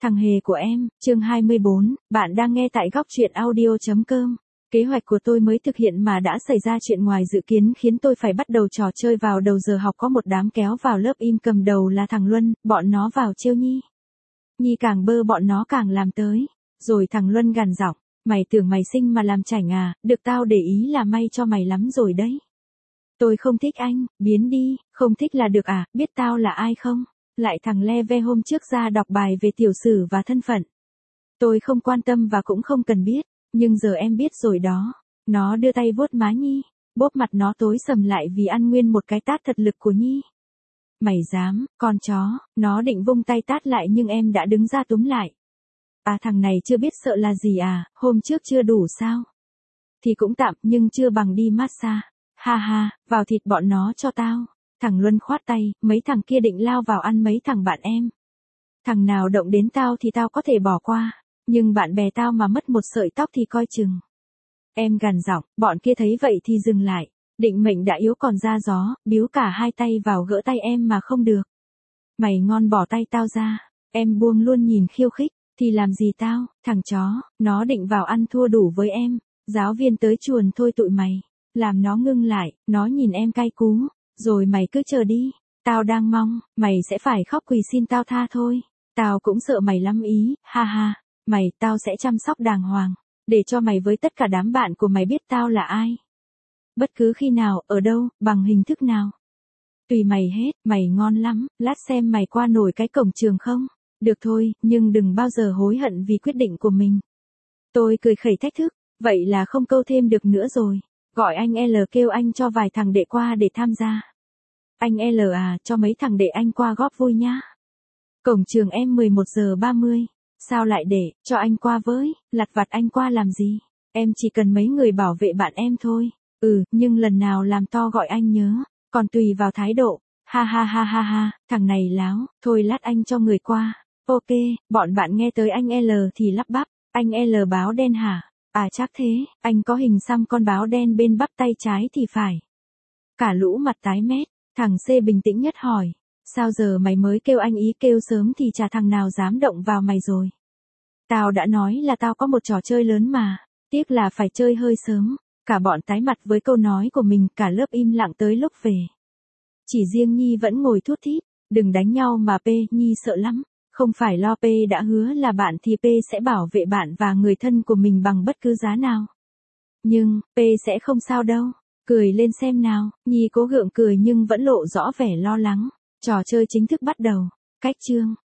Thằng hề của em, chương 24, bạn đang nghe tại góc truyện audio.com. Kế hoạch của tôi mới thực hiện mà đã xảy ra chuyện ngoài dự kiến khiến tôi phải bắt đầu trò chơi vào đầu giờ học. Có một đám kéo vào lớp im, cầm đầu là thằng Luân, bọn nó vào trêu Nhi. Nhi càng bơ bọn nó càng làm tới. Rồi thằng Luân gằn giọng, mày tưởng mày sinh mà làm chảnh à, được tao để ý là may cho mày lắm rồi đấy. Tôi không thích anh, biến đi, không thích là được à, biết tao là ai không? Lại thằng le ve hôm trước ra đọc bài về tiểu sử và thân phận. Tôi không quan tâm và cũng không cần biết, nhưng giờ em biết rồi đó. Nó đưa tay vuốt má Nhi, bóp mặt nó tối sầm lại vì ăn nguyên một cái tát thật lực của Nhi. Mày dám, con chó, nó định vung tay tát lại nhưng em đã đứng ra túm lại. À, thằng này chưa biết sợ là gì à, hôm trước chưa đủ sao? Thì cũng tạm nhưng chưa bằng đi massage. Ha ha, vào thịt bọn nó cho tao. Thằng Luân khoát tay, mấy thằng kia định lao vào ăn mấy thằng bạn em. Thằng nào động đến tao thì tao có thể bỏ qua, nhưng bạn bè tao mà mất một sợi tóc thì coi chừng. Em gằn giọng, bọn kia thấy vậy thì dừng lại, định mệnh đã yếu còn ra gió, biếu cả hai tay vào gỡ tay em mà không được. Mày ngon bỏ tay tao ra, em buông luôn nhìn khiêu khích, thì làm gì tao, thằng chó, nó định vào ăn thua đủ với em, giáo viên tới chuồn thôi tụi mày. Làm nó ngưng lại, nó nhìn em cay cú. Rồi mày cứ chờ đi, tao đang mong, mày sẽ phải khóc quỳ xin tao tha thôi. Tao cũng sợ mày lắm ý, ha ha, tao sẽ chăm sóc đàng hoàng, để cho mày với tất cả đám bạn của mày biết tao là ai. Bất cứ khi nào, ở đâu, bằng hình thức nào. Tùy mày hết, mày ngon lắm, lát xem mày qua nổi cái cổng trường không? Được thôi, nhưng đừng bao giờ hối hận vì quyết định của mình. Tôi cười khẩy thách thức, vậy là không câu thêm được nữa rồi. Gọi anh L kêu anh cho vài thằng đệ qua để tham gia. Anh L à, cho mấy thằng đệ anh qua góp vui nhá. Cổng trường em 11:30. Sao lại để, cho anh qua với, lặt vặt anh qua làm gì? Em chỉ cần mấy người bảo vệ bạn em thôi. Nhưng lần nào làm to gọi anh nhớ, còn tùy vào thái độ. Ha ha ha ha ha, thằng này láo, thôi lát anh cho người qua. Ok, bọn bạn nghe tới anh L thì lắp bắp, anh L báo đen hả? À chắc thế, anh có hình xăm con báo đen bên bắp tay trái thì phải. Cả lũ mặt tái mét, thằng C bình tĩnh nhất hỏi, sao giờ mày mới kêu anh ý, kêu sớm thì chả thằng nào dám động vào mày rồi. Tao đã nói là tao có một trò chơi lớn mà, tiếc là phải chơi hơi sớm. Cả bọn tái mặt với câu nói của mình, cả lớp im lặng tới lúc về. Chỉ riêng Nhi vẫn ngồi thút thít, đừng đánh nhau mà P, Nhi sợ lắm. Không phải lo P đã hứa là bạn thì P sẽ bảo vệ bạn và người thân của mình bằng bất cứ giá nào. Nhưng, P sẽ không sao đâu. Cười lên xem nào, Nhi cố gượng cười nhưng vẫn lộ rõ vẻ lo lắng. Trò chơi chính thức bắt đầu. Cách chương.